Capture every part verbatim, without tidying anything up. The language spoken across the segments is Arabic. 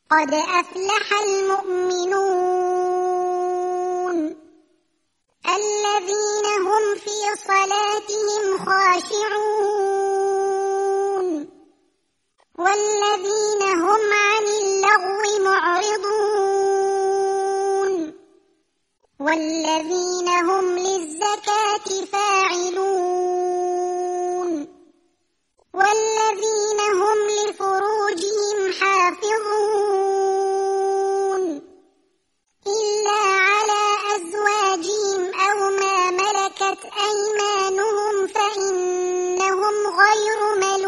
قد أفلح المؤمنون الذين هم في صلاتهم خاشعون والذين هم عن اللغو معرضون والذين هم للزكاة فاعلون والذين هم لفروجهم حافظون إلا على أزواجهم أو ما ملكت أيمانهم فإنهم غير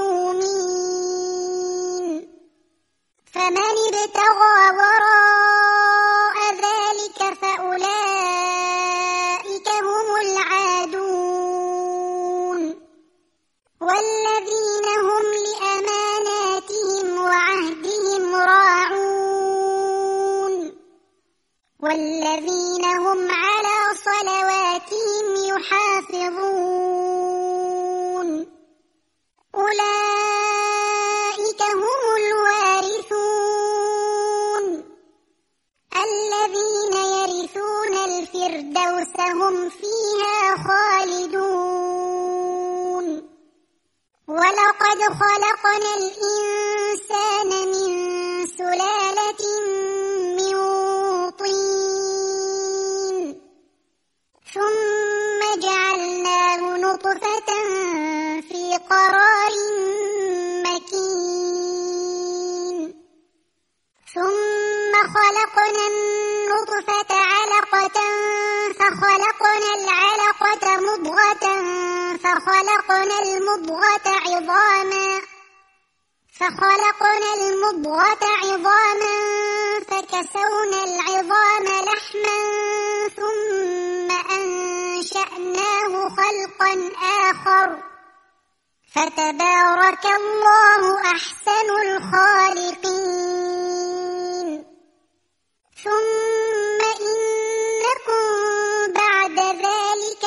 ملومين فمن ابتغى وراء ذلك فأولئك هم العادون والذين هم لأماناتهم وعهدهم راعون والذين هم على صلواتهم يحافظون أولئك هم الوارثون الذين يرثون الفردوس هم فيها خالدون ولقد خلقنا الإنسان من سلالة من طين ثم جعلناه نطفة في قرار مكين ثم خلقنا النطفة علقة فخلقنا العلقة مضغة فخلقنا المضغة عظاما فخلقنا المضغة عظاما فكسونا العظام لحما ثم أنشأناه خلقا آخر فتبارك الله أحسن الخالقين ثم إنكم بعد ذلك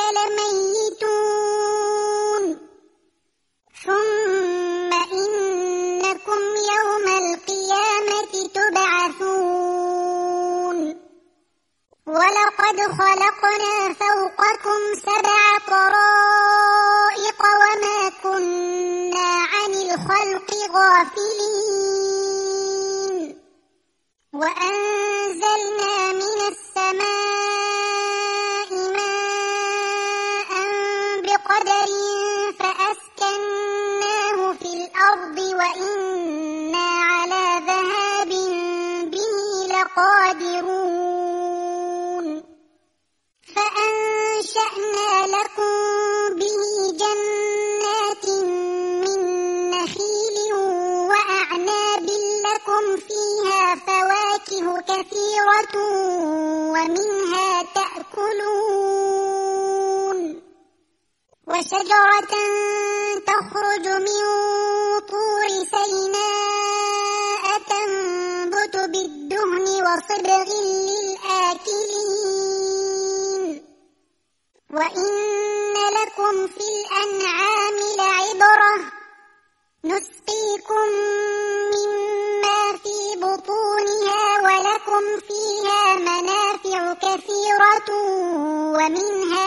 لميتون ثم إنكم يوم القيامة تبعثون ولقد خلقنا فوقكم سبع طرائق وما كنا عن الخلق غافلين وأنزلنا من السماء ماء بقدر فأسكناه في الأرض وإنا على ذهاب به لقادرون فأنشأنا لكم به جنات من نخيل وأعناب لكم فيها فواكه كثيرة ومنها تأكلون وشجرة تخرج من طور سيناء تنبت بالدهن وصبغ للآكلين وإن لكم في الأنعام لعبرة نسقيكم مما في بطونها ولكم فيها منافع كثيرة ومنها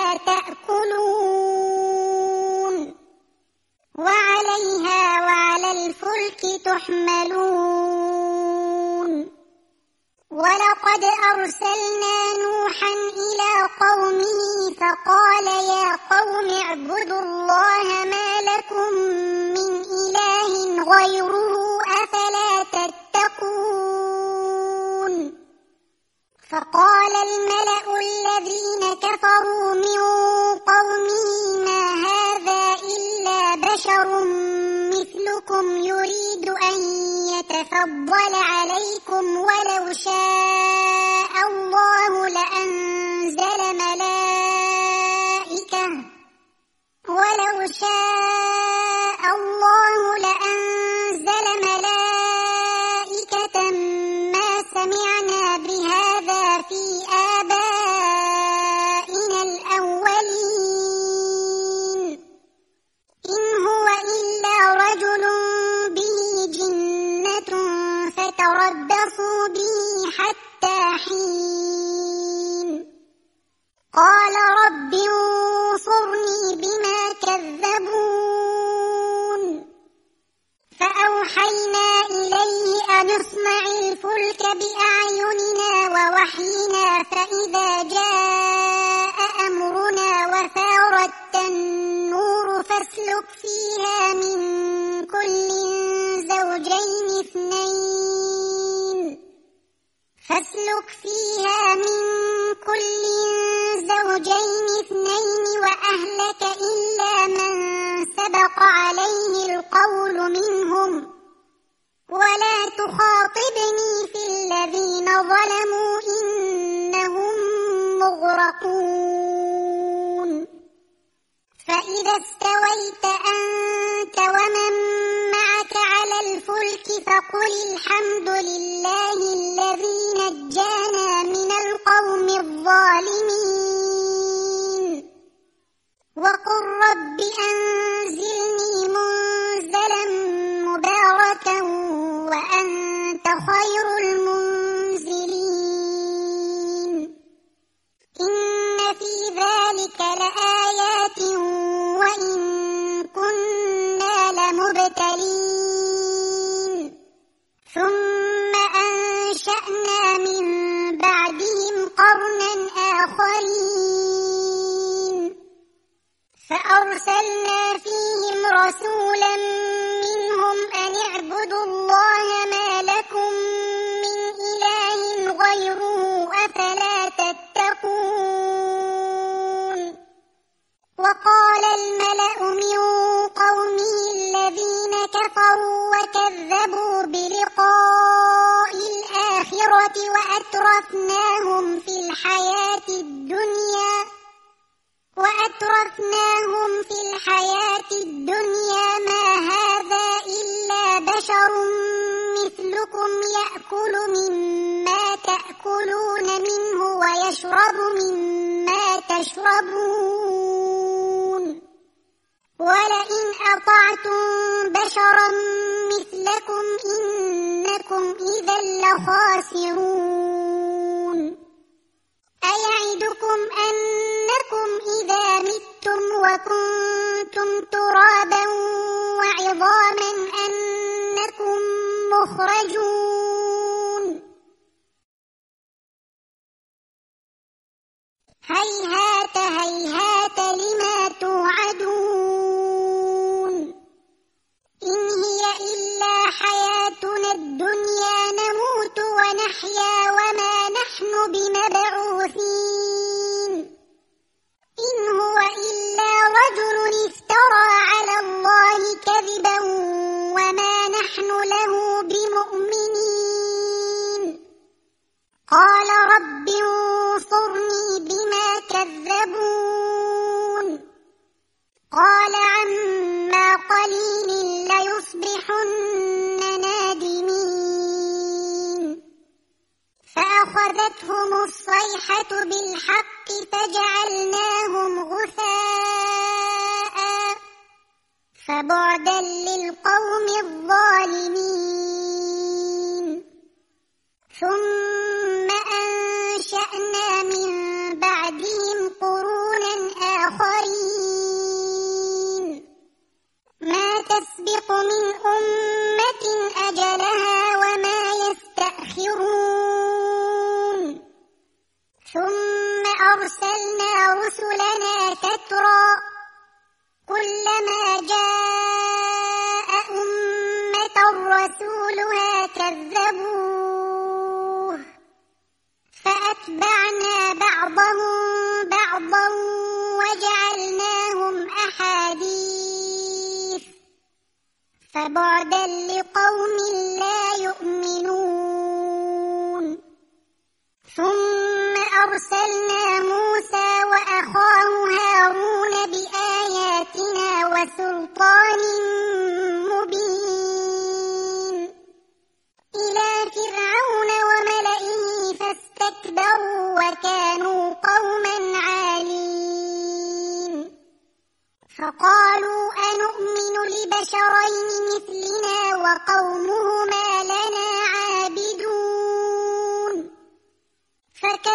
تأكلون وعليها وعلى الفلك تحملون ولقد أرسلنا نوحا إلى قومه فقال يا قوم اعبدوا الله ما لكم من إله غيره أفلا تتقون فقال الملأ الذين كفروا من قومه ما هذا إلا بشر مثلكم يريد أن يتفضل عليكم ولو شاء الله لأنزل ملائكة ولو شاء الله لأنزل ملائكة ما سمعنا بهذا في آبائنا الأولين إن هو إلا رجل به جنة فتربصوا فارتقبوا بي حتى حين قال رب انصرني بما كذبون فأوحينا إليه أن اصنع الفلك بأعيننا ووحينا فإذا جاء أمرنا وفارت النور فاسلك فيها من كل زوجين اثنين فاسلك فيها من كل زوجين اثنين وأهلك إلا من سبق عليه القول منهم ولا تخاطبني في الذين ظلموا إنهم مغرقون فإذا استويت أنت ومن معك على الفلك فقل الحمد لله الذي نجانا من القوم الظالمين وقل رب أنزلني منزلا مباركا وأنت خير المنزلين إن في ذلك لآيات وإن كنا لمبتلين ثم أنشأنا من بعدهم قرنا آخرين فأرسلنا فيهم رسولا منهم أن اعبدوا الله ما لكم من إله غيره أفلا تتقون وقال الملأ من قومه الذين كفروا وكذبوا بلقاء الآخرة وأترفناهم في الحياة الدنيا وأترفناهم في الحياة الدنيا ما هذا إلا بشر مثلكم يأكل مما تأكلون منه ويشرب مما تشربون ولئن أطعتم بشرا مثلكم إنكم إذا لخاسرون أيعدكم أنكم إذا متم وكنتم ترابا وعظاما أنكم مخرجون هيهات هيهات لما توعدون إن هي إلا حياتنا الدنيا نموت ونحيا وما نحن بمبعوثين إن هو إلا رجل افترى على الله كذبا وما نحن له بمؤمنين قال رب انصرني بما كذبون قال عما قليل ليصبحن نادمين فأخذتهم الصيحة بالحق فجعلناهم غثاء فبعدا للقوم الظالمين ثم أنشأنا من بعدهم قرونا آخرين ما تسبق من أمة أجلها وما يستأخرون ثم أرسلنا رسلنا تترى كلما جاء أمة رسولها كذبوه فأتبعنا بعضهم بعضا وجعلناهم أحاديث فبعدا لقوم لا يؤمنون ثم أرسلنا موسى وأخاه هارون بآياتنا وسلطان مبين إلى فرعون وملئه فاستكبروا وكانوا قوما عالين فقالوا أنؤمن لبشرين مثلنا وقومهما لنا عابدون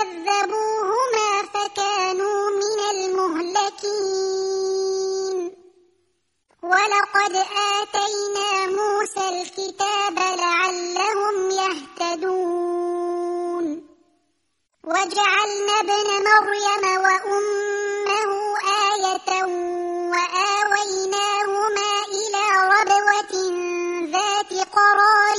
فكذبوهما فكانوا من المهلكين ولقد آتينا موسى الكتاب لعلهم يهتدون وجعلنا ابن مريم وأمه آية وآويناهما إلى ربوة ذات قرار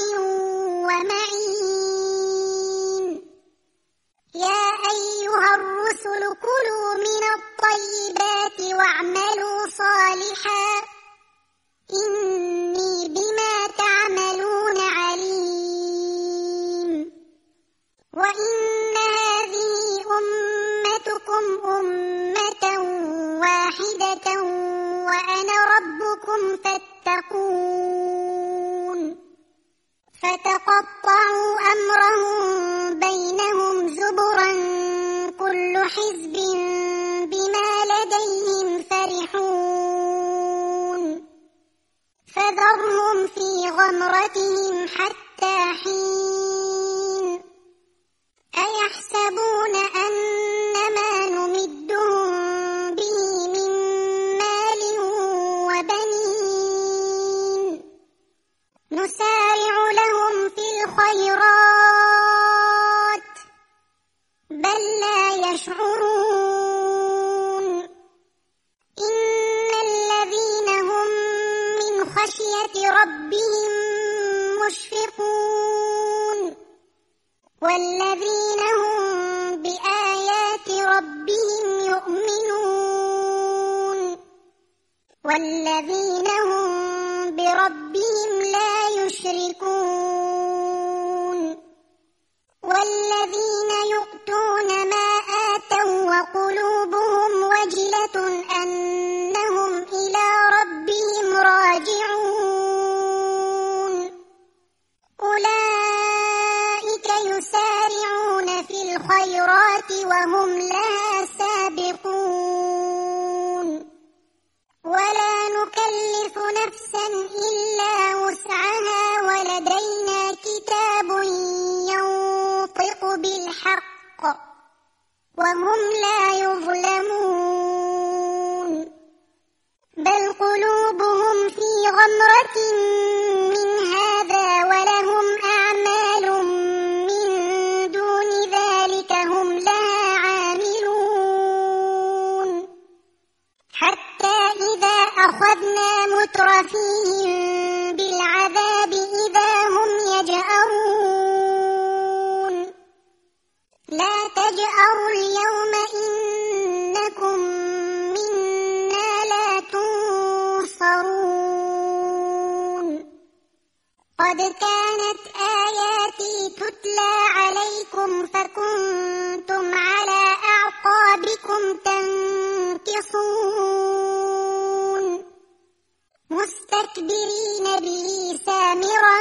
ومعين يا أيها الرسل كلوا من الطيبات واعملوا صالحا إني بما تعملون عليم وإن هذه أمتكم أمة واحدة وأنا ربكم فاتقون فتقطعوا أمرهم بينهم زبرا كل حزب بما لديهم فرحون فذرهم في غمرتهم حتى حين أيحسبون أن ما نمدهم به من مال وبنين نسارع لهم في الخيرات بل لا يشعرون إن الذين هم من خشية ربهم مشفقون والذين هم بآيات ربهم يؤمنون والذين هم بربهم لا يشركون والذين يؤتون ما آتوا وقلوبهم وجلة أنهم إلى ربهم راجعون أولئك يسارعون في الخيرات وهم لها سابقون ولا نكلف نفسا إلا وسعها ولدينا كتاب ينطق بالحق وهم لا يظلمون بل قلوبهم في غمرة من هذا ولهم أعمال من دون ذلك هم لها عاملون حتى إذا أخذنا مترفيهم بالعذاب إذا هم يجأرون لا تجأروا اليوم إنكم منا لا تنصرون قد كانت آياتي تتلى عليكم فكنتم على أعقابكم تنكصون مستكبرين به سامرا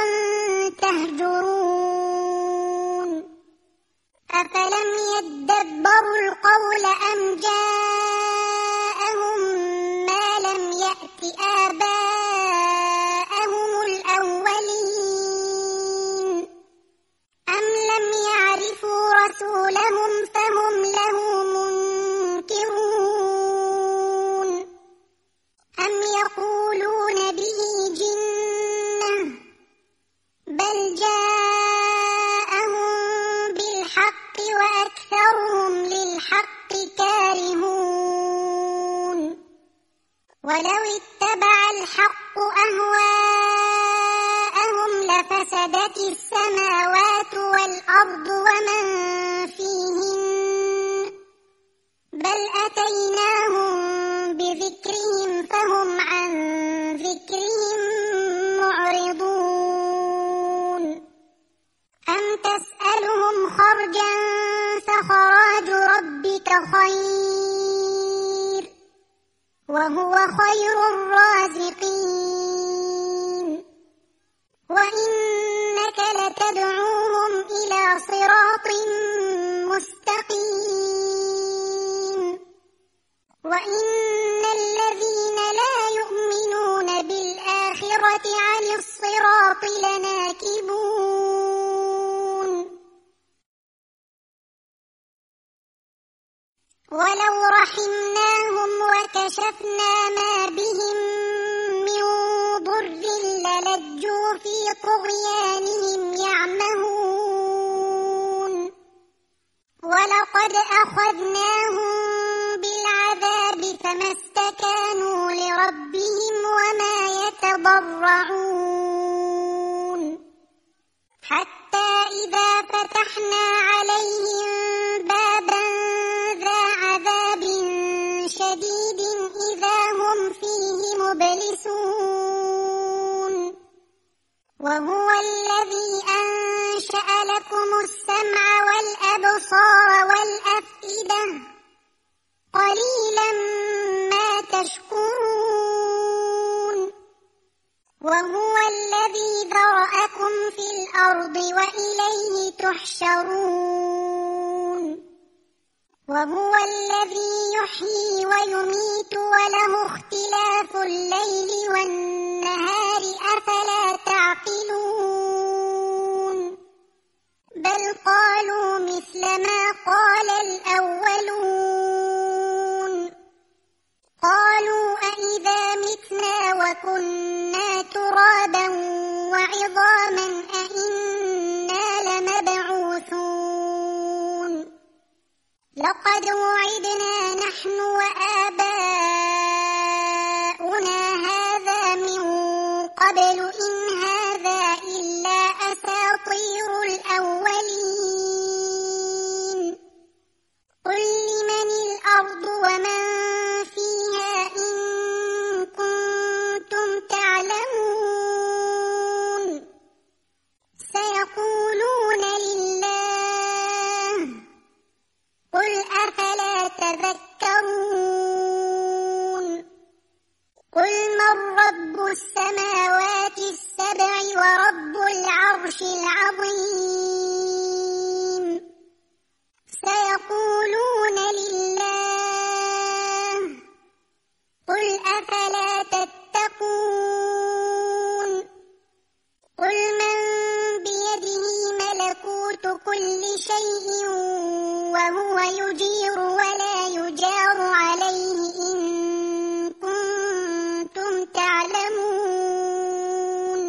تهجرون أفلم يدبروا القول أم جاءهم ما لم يأت آباءهم الأولين أم لم يعرفوا رسولهم فهم له منكرون أم يقولون به جنة بل جاءهم بالحق وأكثرهم للحق كارهون ولو اتبع الحق أهواءهم لفسدت السماوات والأرض ومن فيهن بل أتيناهم بذكرهم فهم عن ذكرهم معرضون أم تسألهم خرجا فخراج ربك خير وهو خير الرازقين وإنك لتدعوهم إلى صراط مستقيم وإن الذين لا يؤمنون بالآخرة عن الصراط لناكبون ولو رحمناهم وكشفنا ما بهم من ضر للجوا في طغيانهم يعمهون ولقد أخذناهم بالعذاب فما استكانوا لربهم وما يتضرعون حتى إذا فتحنا عليهم بابا ذا عذاب شديد إذا هم فيه مبلسون وهو الذي أنشأ لكم السمع والأبصار والأفئدة قليلا ما تشكرون وهو الذي ذرأكم في الأرض وإليه تحشرون وهو الذي يحيي ويميت وله اختلاف الليل والنهار أفلا تعقلون بل قالوا مثل ما قال الأولون قالوا أإذا متنا وكنا ترابا وعظاما أإنا لمبعوثون لقد وعدنا نحن وآباؤنا هذا من قبل إن هذا إلا أساطير الأولين قل لمن الأرض ومن فيها إن كنتم تعلمون سيقولون لله قل أفلا تذكرون قل من رب السماوات السبع ورب العرش العظيم سيقولون لله قل أفلا تتقون قل من بيده ملكوت كل شيء وهو يجير ولا يجار عليه إن كنتم تعلمون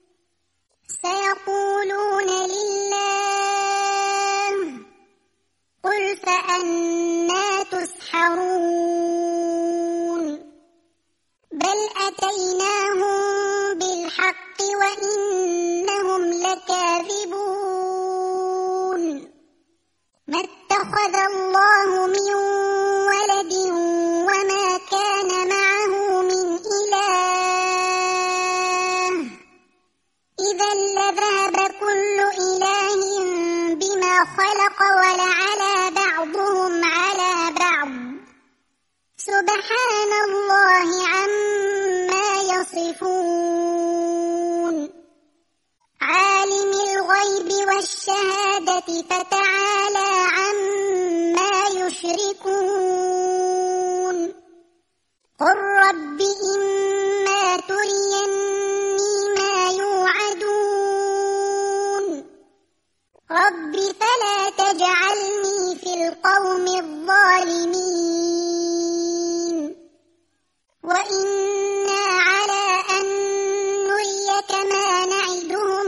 سيقولون لله قل فأنى تسحرون بل أتيناهم بالحق وإنهم لكاذبون ما اتخذ الله من ولد وما كان معه من إله إذا لذهب كل إله بما خلق ولعلى بعضهم على بعض سبحان الله عما يصفون عالم الغيب والشهادة فتعالى عما يشركون قل رب إما تريني ما يوعدون رب فلا تجعلني في القوم الظالمين وإنا على أن نريك ما نعدهم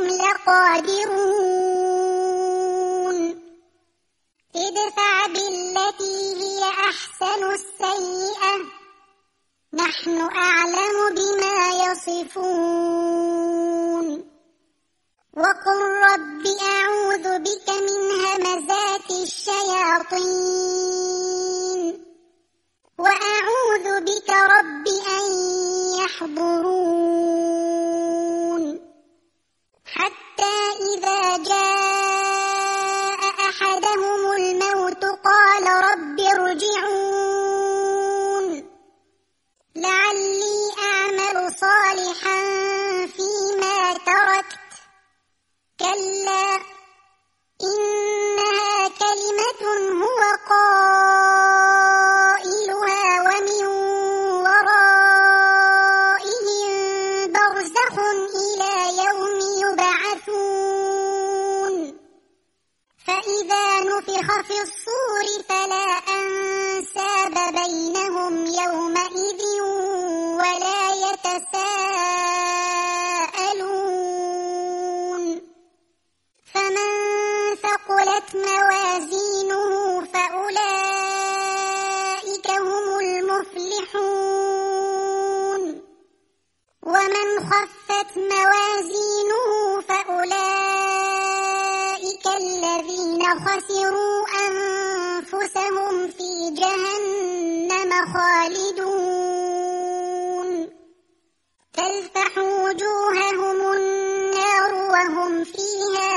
لقادرون ادفع بالتي هي أحسن السيئة نحن أعلم بما يصفون وقل رب أعوذ بك من همزات الشياطين وأعوذ بك رب أن يحضرون حتى إذا جاء أحدهم الموت قال رب ارجعون لعلي أعمل صالحا فيما تركت كلا إنها كلمة هو قائلها ومن ورائهم برزخ إلى يوم يبعثون فإذا نفخ في الصور فلا أنساب حساب بينهم يومئذ ولا يتساءلون فمن ثقلت موازينه فأولئك هم المفلحون ومن خفت موازينه فأولئك الذين خسروا أنفسهم في جهنم خالدون تلفح وجوههم النار وهم فيها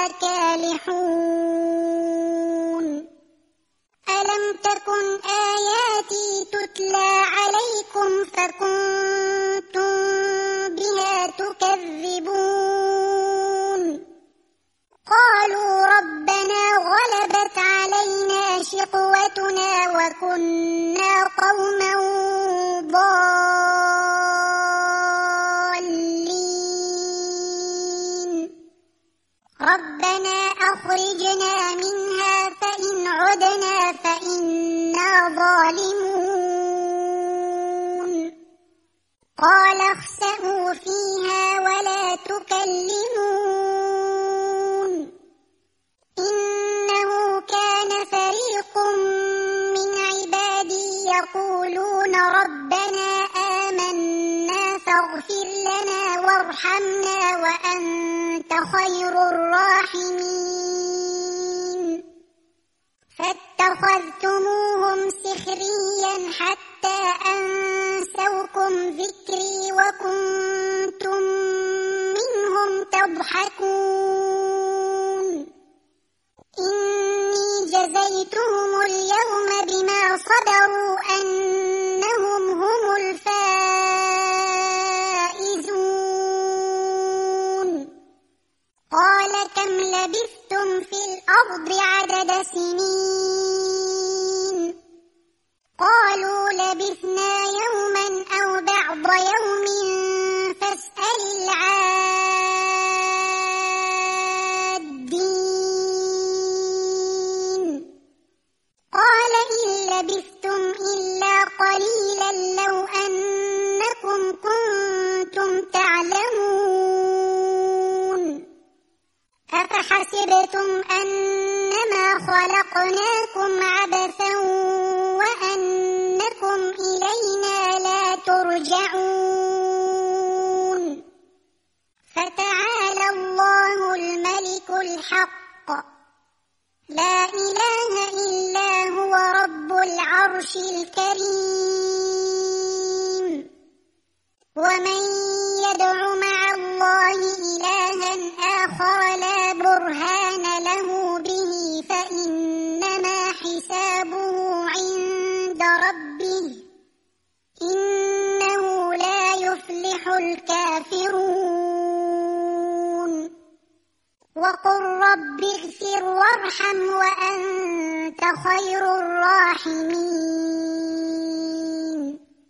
كالحون ألم تكن آياتي تتلى عليكم فكنتم بها تكذبون قالوا ربنا غلبت علينا شقوتنا وكنا قوما ضالين ربنا أخرجنا منها فإن عدنا فإنا ظالمون قال اخسئوا فيها ولا تكلمون إنه كان فريق من عبادي يقولون ربنا آمنا فاغفر لنا وارحمنا وأنت خير الراحمين فاتخذتموهم سخريا حتى أنسوكم ذكري وكنتم منهم تضحكون إني جزيتهم اليوم بما صبروا أنهم هم الفائزون قال كم لبثتم في الأرض عدد سنين قالوا لبثنا يوما أو بعض يوم فاسأل العادين قال إن لبثتم إلا قليلا لو أنكم كنتم تعلمون أفحسبتم أنما خلقناكم عبثا وأنكم إلينا لا ترجعون فتعالى الله الملك الحق لا إله إلا هو رب العرش الكريم ومن يدع مع الله إلها آخر لا برهان له به فإنما حسابه عند ربه إنه لا يفلح الكافرون وقل رب اغفر وارحم وأنت خير الراحمين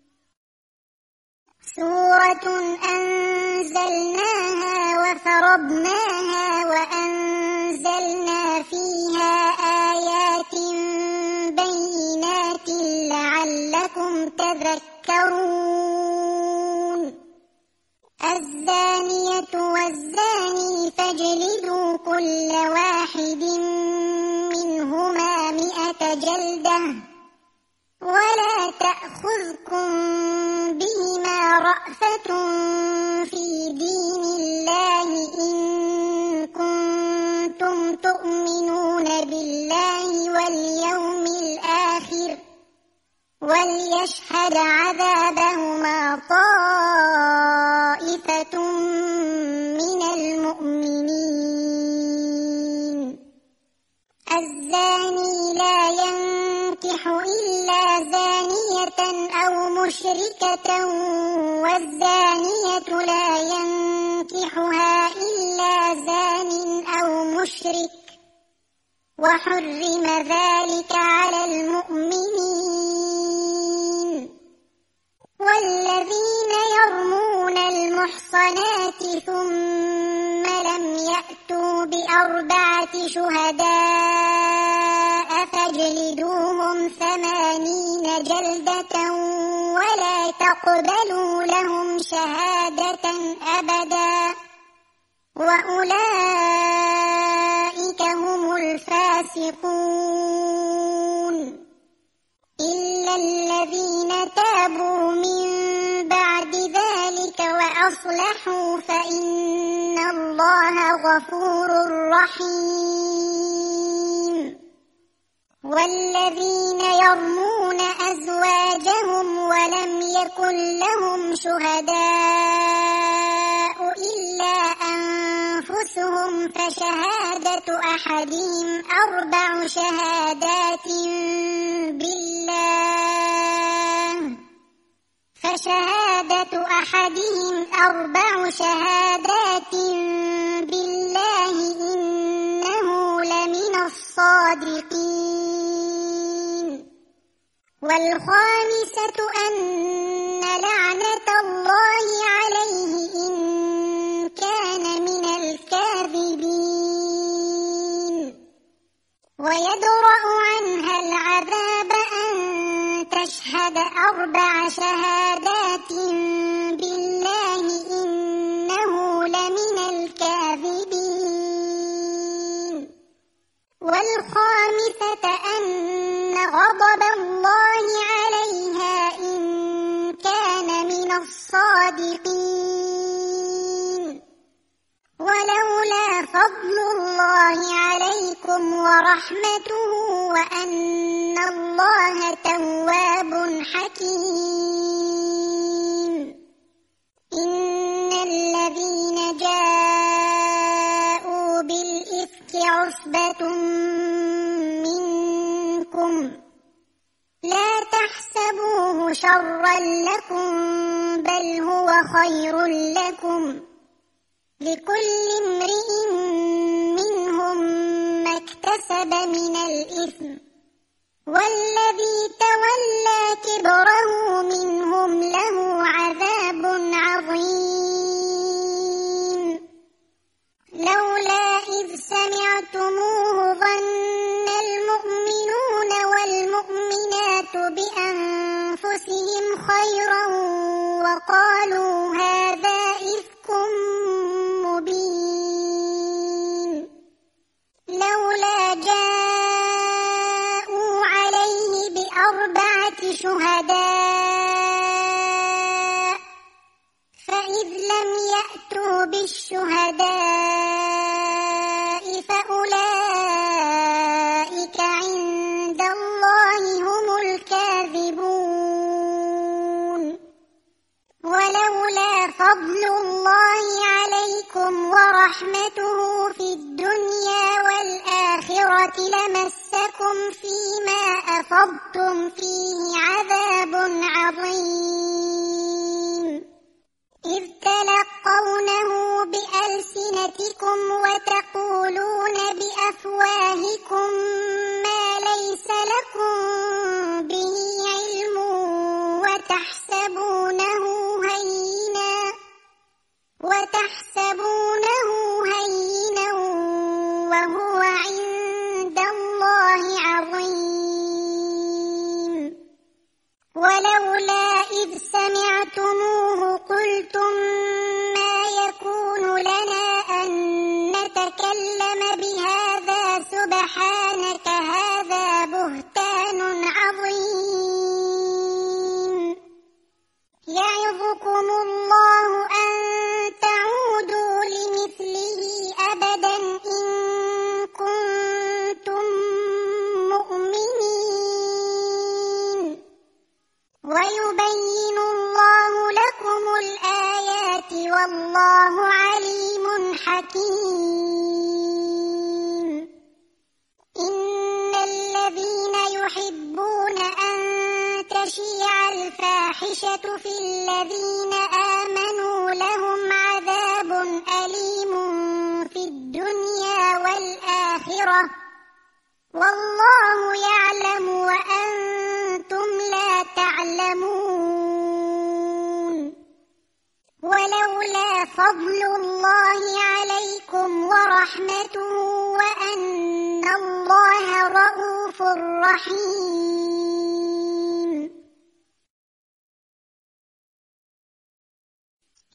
سورة أنزلناها وفرضناها وأنزلنا فيها آيات بينات لعلكم تذكرون الزانية والزاني فاجلدوا كل واحد منهما مئة جلدة ولا تأخذكم بهما رأفة في دين الله إن كنتم تؤمنون بالله واليوم الآخر وليشهد عذابهما طائفة من المؤمنين الزاني لا ينكح إلا زانية أو مشركة والزانية لا ينكحها إلا زان أو مشرك وحرم ذلك على المؤمنين والذين يرمون المحصنات ثم لم يأتوا بأربعة شهداء فاجلدوهم ثمانين جلدة ولا تقبلوا لهم شهادة أبدا وأولئك هم الفاسقون إلا الذين تابوا من بعد ذلك وأصلحوا فإن الله غفور رحيم والذين يرمون أزواجهم ولم يكن لهم شهداء إلا أنفسهم فشهادة أحدهم أربع شهادات بالله فشهادة أحدهم أربع شهادات بالله إنه لمن الصادقين والخامسة أن لعنة الله عليه إن كان من الكاذبين ويدرأ عنها العذاب أن تشهد أربع شهادات بالله إنه لمن الكاذبين والخامسة أن غضب الله عليها إن كان من الصادقين ولولا فضل الله عليكم ورحمته وأن الله تواب حكيم إن الذين جاءوا بالإفك عصبة منكم لا تحسبوه شرا لكم بل هو خير لكم لكل امرئ منهم ما اكتسب من الإثم والذي تولى كبره منهم له عذاب عظيم لولا إذ سمعتموه ظن المؤمنون والمؤمنات بأنفسهم خيرا وقالوا هذا إفك مبين لولا جاءوا عليه بأربعة شهداء فإذ لم يأتوا بالشهداء فأولئك عند الله هم الكاذبون ولولا فضل الله عليكم ورحمته في الدنيا والآخرة لمسكم فيما أفضتم فيه عذاب عظيم إذ تلقونه بألسنتكم وتقولون بأفواهكم ما ليس لكم به علم وتحسبونه هينا وتحسبونه هينا وهو عند الله عظيم ولولا إذ سمعتموه قلتم ما يكون لنا أن نتكلم بهذا سبحانك هذا بهتان عظيم يعظكم الله أن تعودوا لمثله أبدا إن كنتم مؤمنين ويبين الله لكم الآيات والله عليم حكيم إن الذين يحبون أن تشيع الفاحشة في الذين آمنوا لهم عذاب أليم في الدنيا والآخرة والله يعلم وأنتم لا تعلمون ولولا فضل الله عليكم ورحمته وأن الله رؤوف رحيم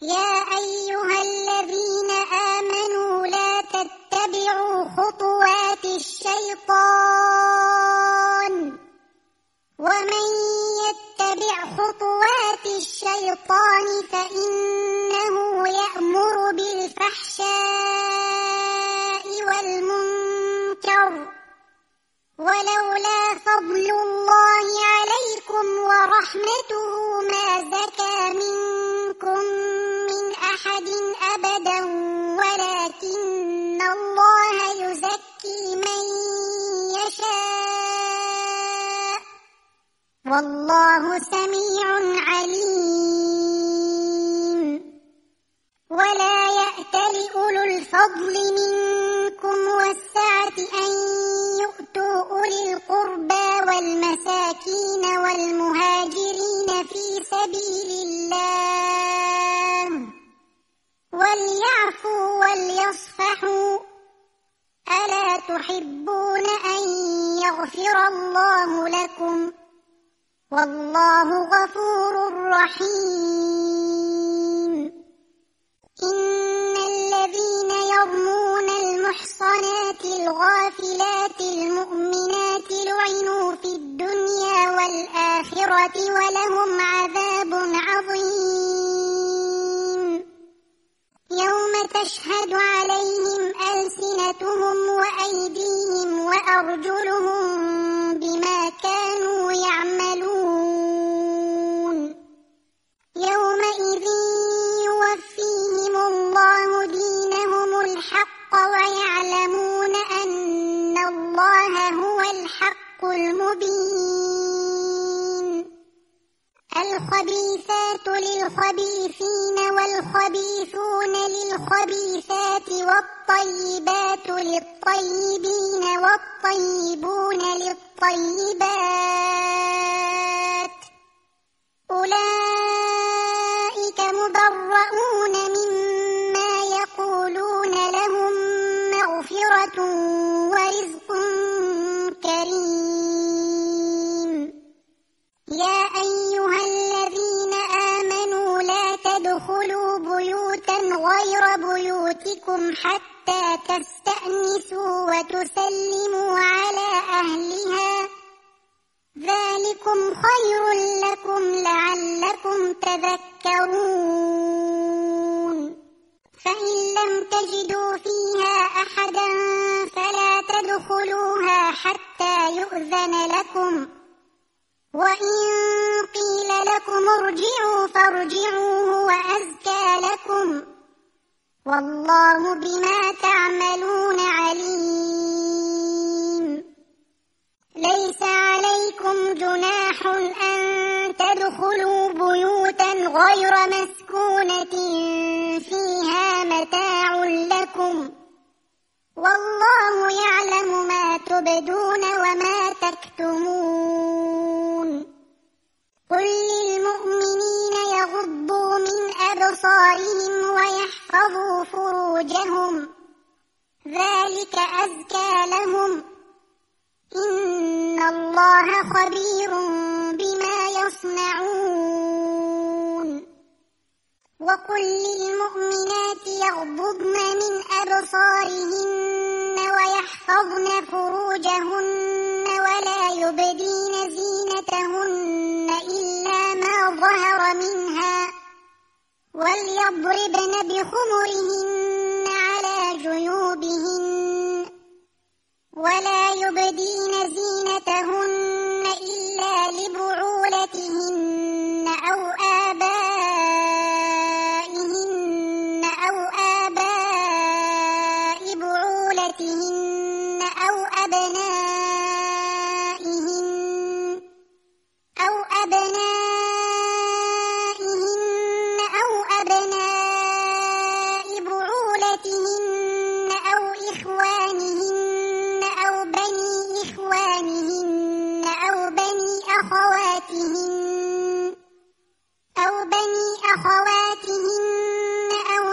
يا أيها الذين آمنوا لا تتبعوا خطوات الشيطان ومن يتبع خطوات الشيطان فإنه يأمر بالفحشاء والمنكر ولولا فضل الله عليكم ورحمته ما زكى منكم من أحد أبدا ولكن الله يزكي من يشاء والله سميع عليم. ولا يأتل أولو الفضل منكم والسعة أن يؤتوا أولي القربى والمساكين والمهاجرين في سبيل الله وليعفوا وليصفحوا ألا تحبون أن يغفر الله لكم والله غفور رحيم. إن الذين يرمون المحصنات الغافلات المؤمنات لعنوا في الدنيا والآخرة ولهم عذاب عظيم يوم تشهد عليهم ألسنتهم وأيديهم وأرجلهم بما كانوا يعملون يومئذ يوفيهم الله دينهم الحق ويعلمون أن الله هو الحق المبين. الخبيثات للخبيثين والخبيثون للخبيثات والطيبات للطيبين والطيبون للطيبات أولئك مبرؤون مما يقولون لهم مغفرة ورزق كريم. يا أيها الذين آمنوا لا تدخلوا بيوتا غير بيوتكم حتى تستأنسوا وتسلموا على أهلها ذلكم خير لكم لعلكم تذكرون. فإن لم تجدوا فيها أحدا فلا تدخلوها حتى يؤذن لكم وإن قيل لكم ارجعوا فارجعوا هو أزكى لكم والله بما تعملون عليم. ليس عليكم جناح أن تدخلوا بيوتا غير مسكونة فيها متاع لكم والله يعلم ما تبدون وما تكتمون. قل للمؤمنين يغضوا من أبصارهم ويحفظوا فروجهم ذلك أزكى لهم إن الله خبير بما يصنعون. وقل للمؤمنات يغضضن من أبصارهن ويحفظن فروجهن ولا يبدين زينتهن إلا ما ظهر منها وليضربن بخمرهن على جيوبهن ولا يبدين زينتهن إلا لبعولتهن أو آبائهن أو آباء بعولتهن أو أبنائهن أو أبنائهن أو أبناء بعولتهن أو إخوانهن أو بني إخوانهن أو بني أخواتهن أو بني أخواتهن أو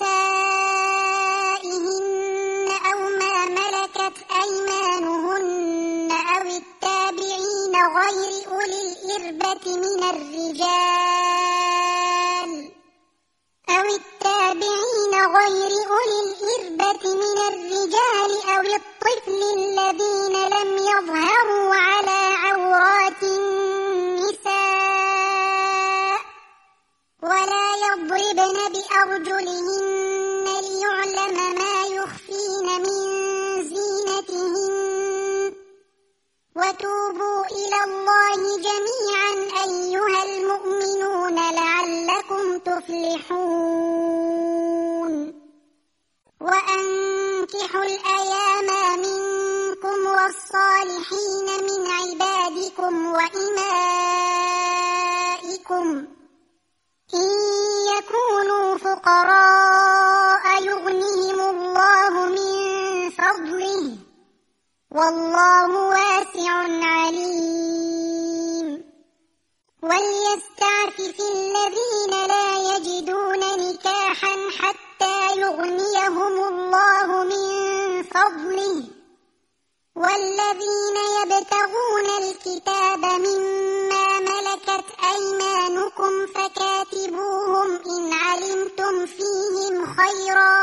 نسائهن أو ما ملكت أيمانهن أو التابعين غير أولي الإربة من الرجال أو التابعين غير أولي الإربة من الرجال أو الطفل الذين لم يظهروا على عورات النساء ولا يضربن بأرجلهن ليعلم ما يخفين من زينتهن وتوبوا إلى الله جميعا أيها المؤمنون لعلكم تفلحون وأنكحوا الأيام منكم والصالحين من عبادكم وإمائكم إن يكونوا فقراء يغنهم الله من فضله والله واسع عليم وليستعفف الذين لا يجدون نكاحا حتى يغنيهم الله من فضله والذين يبتغون الكتاب مما ملكت أيمانكم فكاتبوهم إن علمتم فيهم خيرا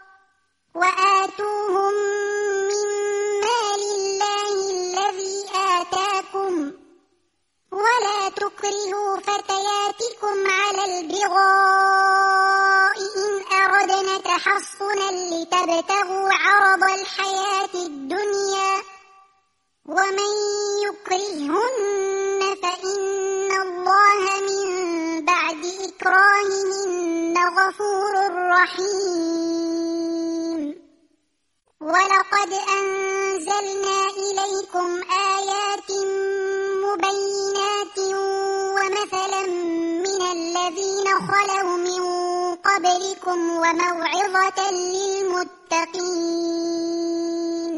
وآتوهم من مال الله الذي آتاكم ولا تكرهوا فتياتكم على البغاء إن أردنا تحصنا لتبتغوا عرض الحياة الدنيا ومن يكرهن فإن الله من بعد إكراههن غفور رحيم ولقد أنزلنا إليكم آيات مبينات ومثلا من الذين خلوا من قبلكم وموعظة للمتقين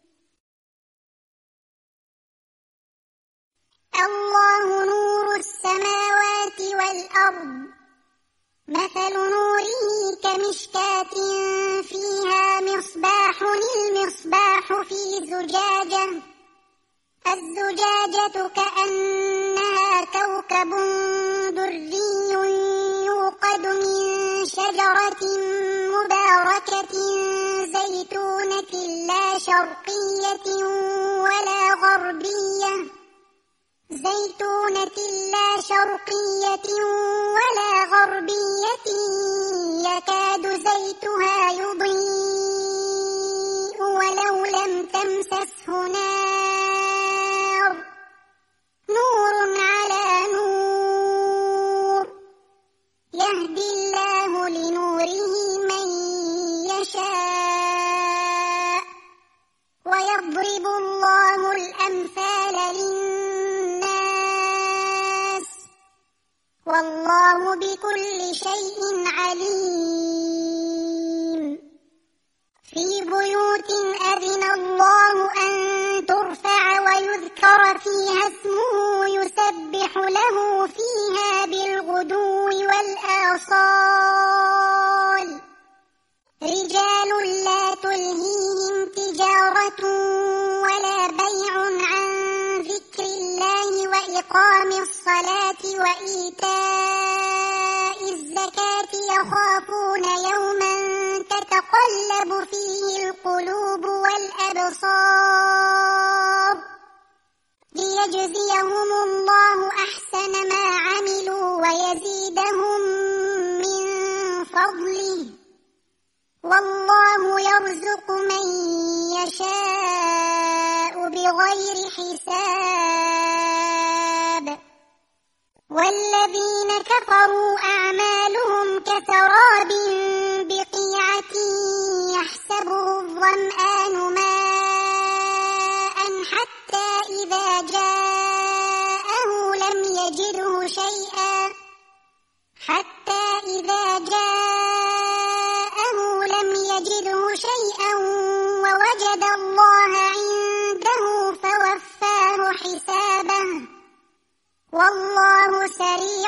الله نور السماوات والأرض مثل نوره كمشكاة فيها مصباح المصباح في زجاجة الزجاجة كأنها كوكب دري يوقد من شجرة مباركة زيتونة لا شرقية ولا غربية زيتونة لا شرقية ولا غربية يكاد زيتها يضيء ولو لم تمسسه نار نور على نور يهدي الله لنوره من يشاء ويضرب الله الأمثال للناس والله بكل شيء عليم في بيوت أذن الله أن ترفع ويذكر فيها اسمه يسبح له فيها بالغدو والآصال رجال لا تلهيهم تجارة ولا بيع عن ذكر الله وإقام الصلاة وإيتاء الزكاة يخافون يوما تتقلب فيه القلوب والأبصار ليجزيهم الله أحسن ما عملوا ويزيدهم من فضله والله يرزق من يشاء بغير حساب والذين كفروا أعمالهم كسراب بقيعة يحسبه الظمآن ماء حتى إذا جاءه لم يجده شيئا حتى إذا جاءه لم يجده شيئا ووجد الله عنده فوفاه حسابه والله سريع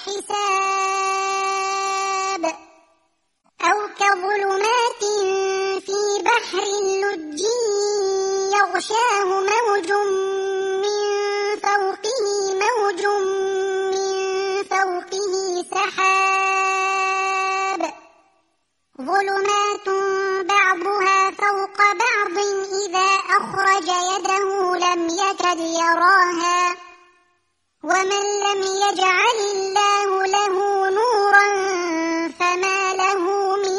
الحساب أو كظلمات في بحر لج يغشاه موج من فوقه موج من فوقه سحاب أحد يراها ومن لم يجعل الله له نورا فما له من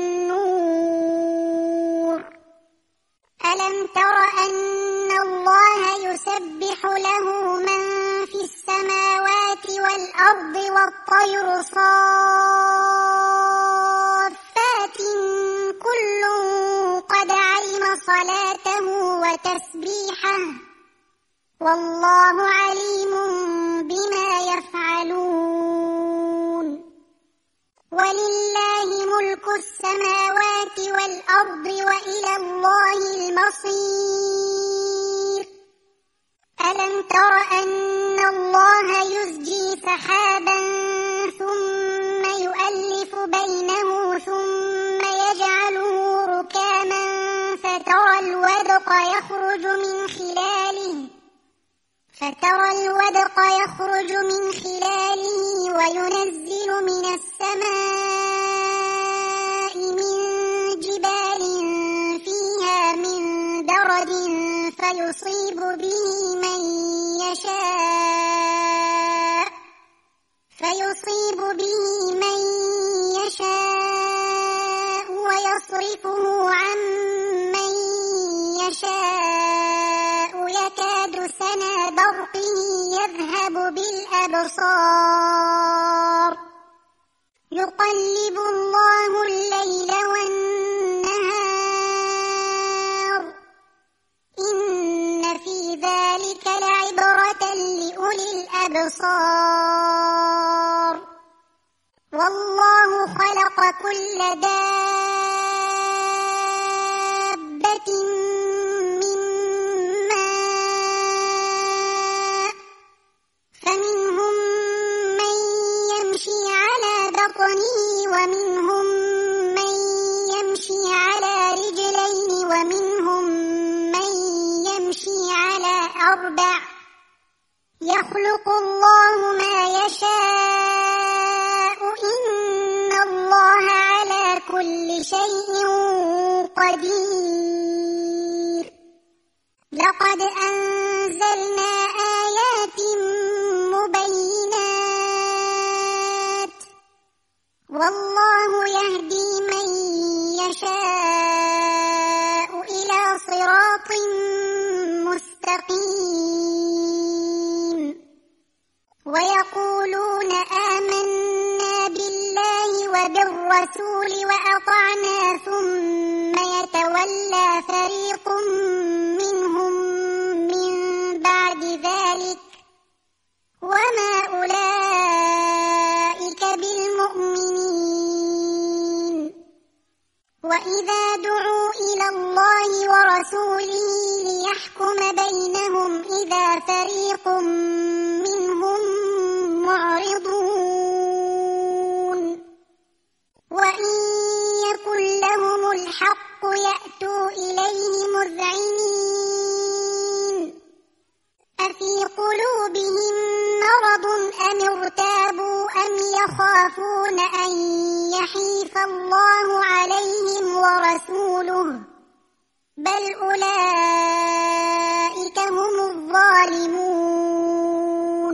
نور ألم تر أن الله يسبح له من في السماوات والأرض والطير صافات كل قد علم صلاته وتسبيحه والله عليم بما يفعلون ولله ملك السماوات والأرض وإلى الله المصير ألم تر أن الله يزجي سحابا ثم يؤلف بينه ثم يجعله ركاما فترى الودق يخرج من خلاله فترى الودق يخرج من خلاله وينزل من السماء من جبال فيها من برد فيصيب به من يشاء فيصيب به من يشاء ويصرفه عن من يشاء يكاد سنا برقه يذهب بالأبصار يقلب الله الليل والنهار إن في ذلك لعبرة لأولي الأبصار والله خلق كل دابة من ماء فمنهم من يمشي على بطنه ومنهم من يمشي على رجلين ومنهم من يمشي على أربع يخلق الله ما يشاء إن الله على كل شيء قدير لقد أنزلنا آيات مبينات والله يهدي من يشاء إلى صراط مستقيم ويقولون آمنا بالله وبالرسول وأطعنا ثم يتولى فريق منهم من بعد ذلك وما أولئك بالمؤمنين وإذا دعوا إلى الله ورسوله ليحكم بينهم إذا فريق منهم معرضون وإن يكن لهم الحق يأتوا إليه مذعنين أفي قلوبهم مرض أم ارتابوا أم يخافون أن يحيف الله عليهم ورسوله بل أولئك هم الظالمون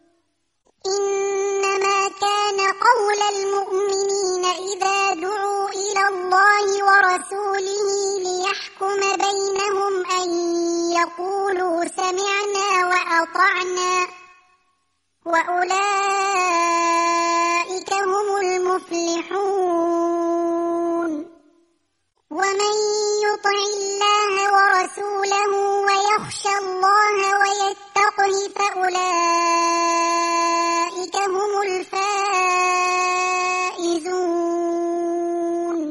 إنما كان قول المؤمنين إذا دعوا إلى الله ورسوله ليحكم بينهم أن يقولوا سمعنا وأطعنا وأولئك هم المفلحون ومن يطع الله ورسوله ويخشى الله ويتقه فأولئك هم الفائزون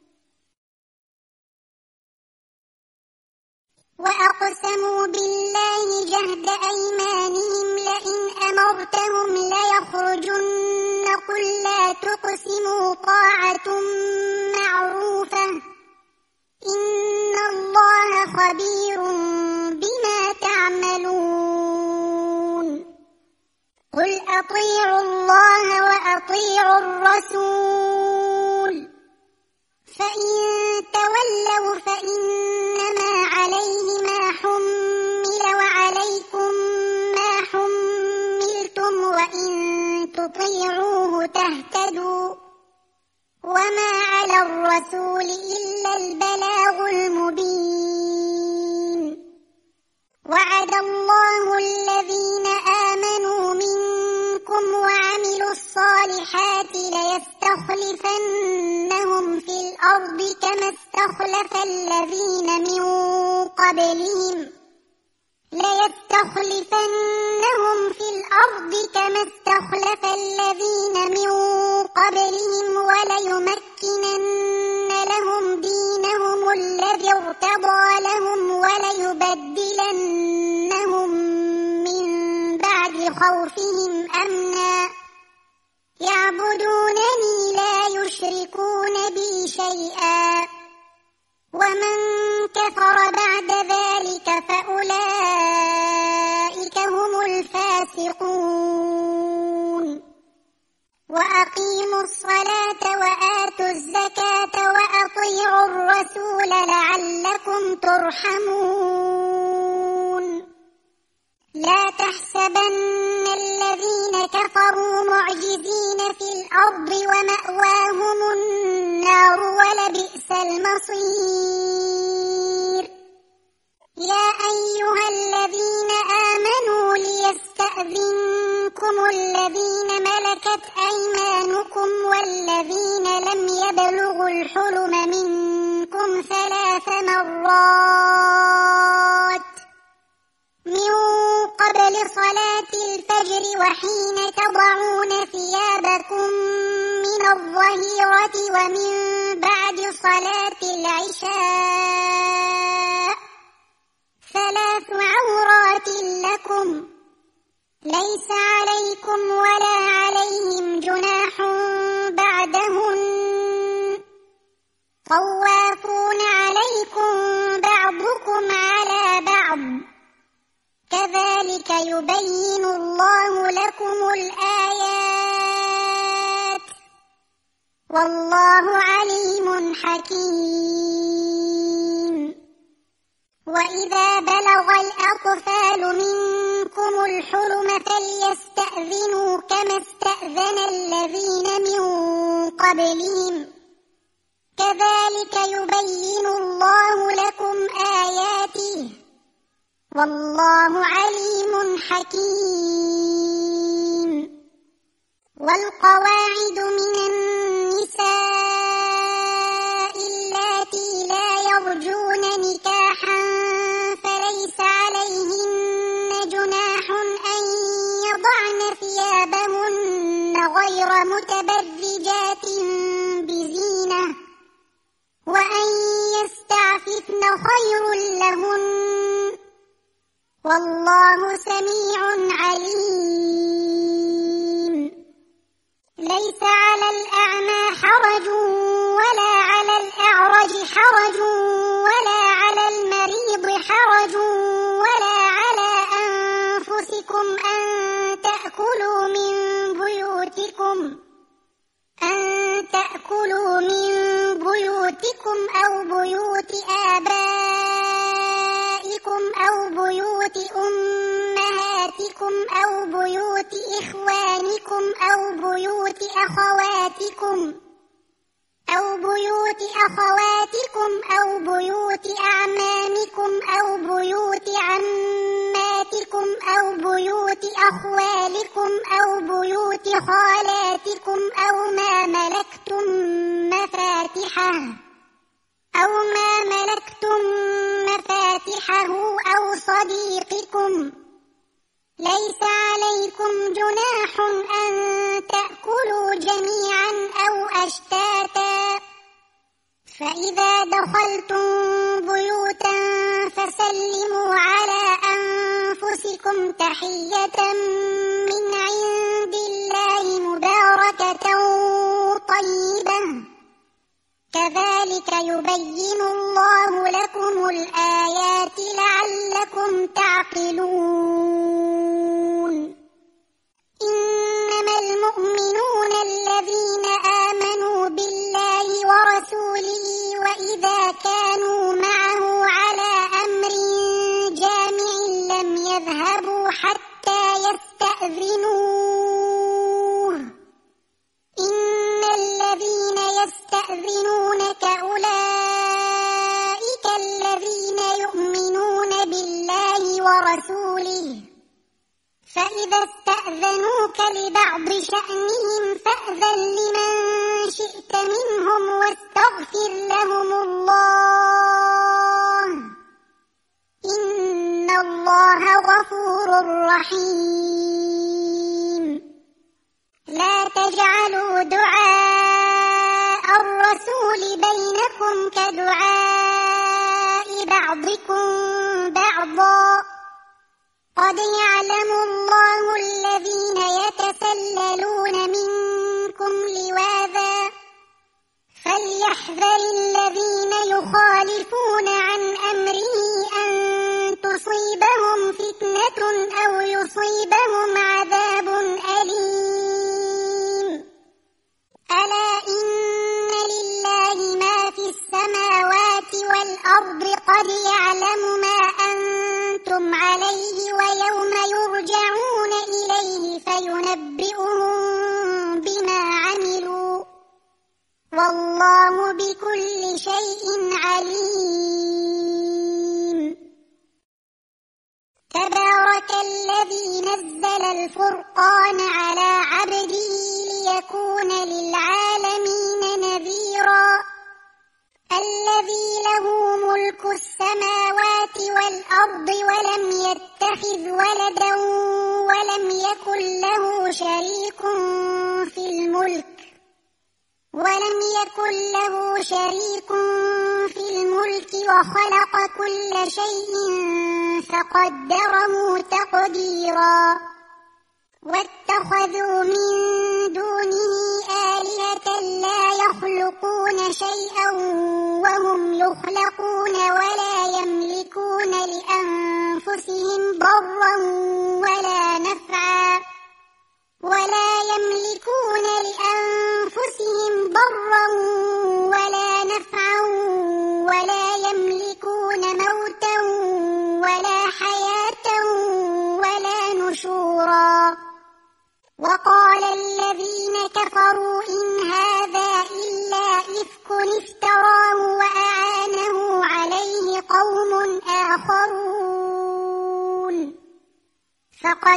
وأقسموا بالله جهد أيمانهم لئن أمرتهم ليخرجن قل لا تقسموا طاعة معروفة إن الله خبير بما تعملون قل أطيعوا الله وأطيعوا الرسول فإن تولوا فإنما عليه ما حمل وعليكم وعد الله الذين آمنوا منكم وعملوا الصالحات ليستخلفنهم في الأرض كما استخلف الذين من قبلهم ليستخلفنهم في الأرض كما استخلف الذين من قبلهم وليمكنن لهم دينهم الذي ارتضى لهم وليبدلنهم من بعد خوفهم أمنا يعبدونني لا يشركون بي شيئا ومن كفر بعد ذلك فأولئك هم الفاسقون وأقيموا الصلاة وآتوا الزكاة وأطيعوا الرسول لعلكم ترحمون لا تحسبن الذين كفروا معجزين في الأرض ومأواهم النار ولبئس المصير يا أيها الذين آمنوا ليستأذنكم الذين ملكت أيمانكم والذين لم يبلغوا الحلم منكم ثلاث مرات من قبل صلاة الفجر وحين تضعون ثيابكم من الظهيرة ومن بعد صلاة العشاء ثلاث عورات لكم ليس عليكم ولا عليهم جناح بعدهن طوافون عليكم بعضكم على بعض كذلك يبين الله لكم الآيات والله عليم حكيم وإذا بلغ الأطفال منكم الحلم فليستأذنوا كما استأذن الذين من قبلهم كذلك يبين الله لكم آياته والله عليم حكيم والقواعد من النساء اللاتي لا يرجون نكاحا فليس عليهن جناح أن يضعن ثيابهن غير متبرجات بزينة وأن يستعففن خير لهن والله سميع عليم ليس على الأعمى حرج ولا على الأعرج حرج ولا على المريض حرج ولا على أنفسكم أن تأكلوا من بيوتكم أن تأكلوا من بيوتكم أو بيوت آبائكم أو بيوت أمهاتكم أو بيوت إخوانكم أو بيوت أخواتكم أو بيوت أخواتكم أو بيوت أعمامكم أو بيوت عماتكم أو بيوت أخوالكم أو بيوت خالاتكم أو ما ملكتم مفاتحه أو ما ملكتم مفاتحه أو صديقكم ليس عليكم جناح أن تأكلوا جميعا أو أشتاتا فإذا دخلتم بيوتا فسلموا على أنفسكم تحية من عند الله مباركة طيبة كذلك يبين الله لكم الآيات لعلكم تعقلون إنما المؤمنون الذين آمنوا بالله ورسوله وإذا كانوا معه على أمر جامع لم يذهبوا حتى يستأذنوه إن الذين يستأذنونك أولئك الذين يؤمنون بالله ورسوله رسوله فإذا استأذنوك لبعض شأنهم فأذن لمن شئت منهم واستغفر لهم الله إن الله غفور رحيم لا تجعلوا دعاء الرسول بينكم كدعاء بعضكم بعضا قد يعلم الله الذين يتسللون منكم لواذا فليحذر الذين يخالفون عن أمره أن تصيبهم فتنة أو يصيبهم عذاب أليم ألا إن لله ما في السماوات والأرض قد يعلم ما أنتم عليه ويوم يرجعون إليه فينبئهم بما عملوا والله بكل شيء عليم تبارك الذي نزل الفرقان على عبده ليكون للعالمين نذيرا الذي له ملك السماوات والأرض ولم يتخذ ولدا ولم يكن له شريك في الملك ولم يكن له شريك في الملك وخلق كل شيء فقدره تقديرا واتخذوا من دونه آلهة لا يخلقون شيئا وهم يخلقون ولا يملكون لأنفسهم ضرا ولا نفعا ولا يملكون لأنفسهم ضرا ولا نفعا ولا يملكون موتا ولا حياة ولا نشورا وقال الذين كفروا إن هذا إلا إفك افتراه وأعانه عليه قوم آخرون فقد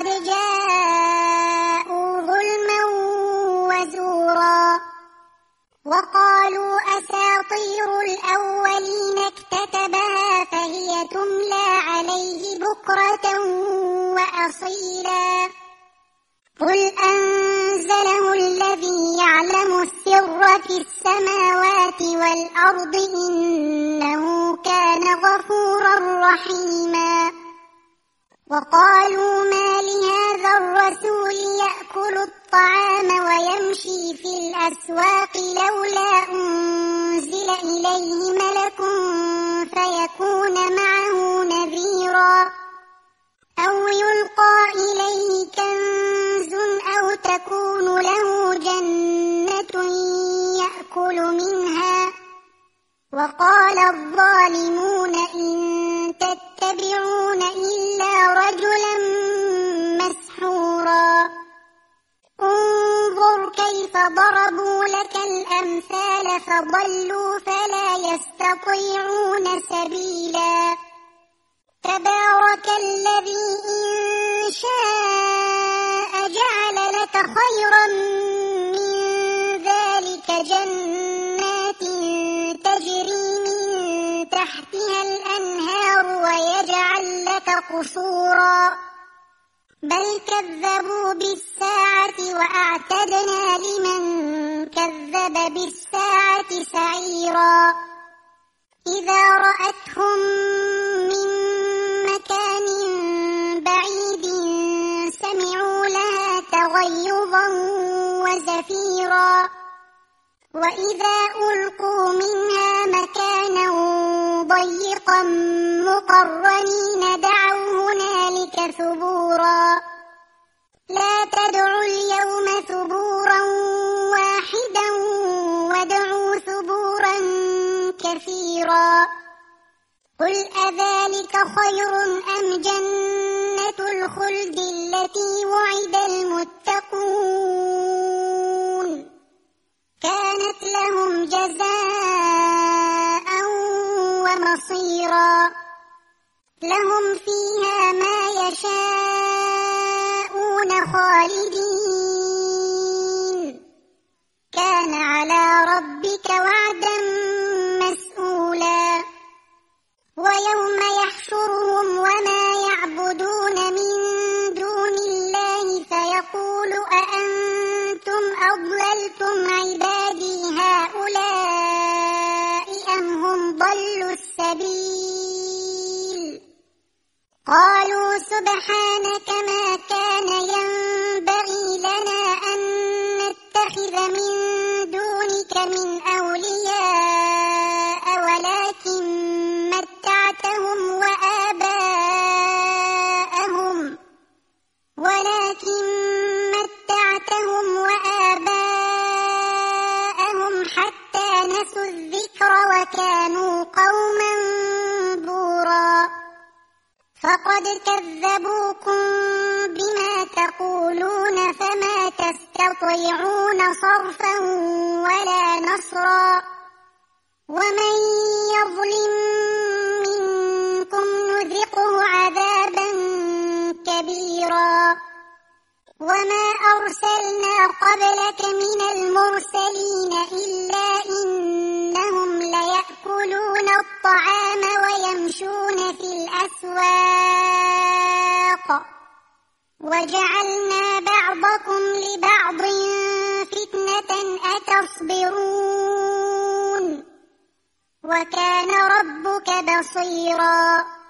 جاءوا ظلما وزورا وقالوا أساطير الأولين اكتتبها فهي تملى عليه بكرة وأصيلا قل أنزله الذي يعلم السر في السماوات والأرض إنه كان غفورا رحيما وقالوا ما لهذا الرسول يأكل الطعام ويمشي في الأسواق لولا أنزل إليه ملك فيكون معه نذيرا أو يلقى إليه كنز أو تكون له جنة يأكل منها وقال الظالمون إن تتبعون إلا رجلا مسحورا انظر كيف ضربوا لك الأمثال فضلوا فلا يستطيعون سبيلا تبارك الذي إن شاء جعل لك خيرا من ذلك جنات تجري من تحتها الأنهار ويجعل لك قصورا بل كذبوا بالساعة وأعتدنا لمن كذب بالساعة سعيرا إذا رأتهم من مكان بعيد سمعوا لها تغيظا وزفيرا وإذا ألقوا منها مكانا ضيقا مقرنين دعوا هنالك ثبورا لا تدعوا اليوم ثبورا واحدا وادعوا ثبورا كثيرا قل أذلك خير أم جنة الخلد التي وعد المتقون كانت لهم جزاء ومصيرا لهم فيها ما خالدين كان على ربك وعدا مسئولا ويوم يحشرهم وما يعبدون من دون الله فيقول أأنتم أضللتم عبادي هؤلاء أم هم ضلوا السبيل قالوا سبحانك ما كان ينبغي لنا أن نتخذ من دونك من أولياء ولكن متعتهم وآباءهم ولكن متعتهم وآباءهم حتى نسوا الذكر وكانوا قوما بورا فقد كذبوكم بما تقولون فما تستطيعون صرفا ولا نصرا ومن يظلم منكم نذقه عذابا كبيرا وما أرسلنا قبلك من المرسلين إلا إنهم ليأكلون الطعام ويمشون في الأسواق وجعلنا بعضكم لبعض فتنة أتصبرون وكان ربك بصيرا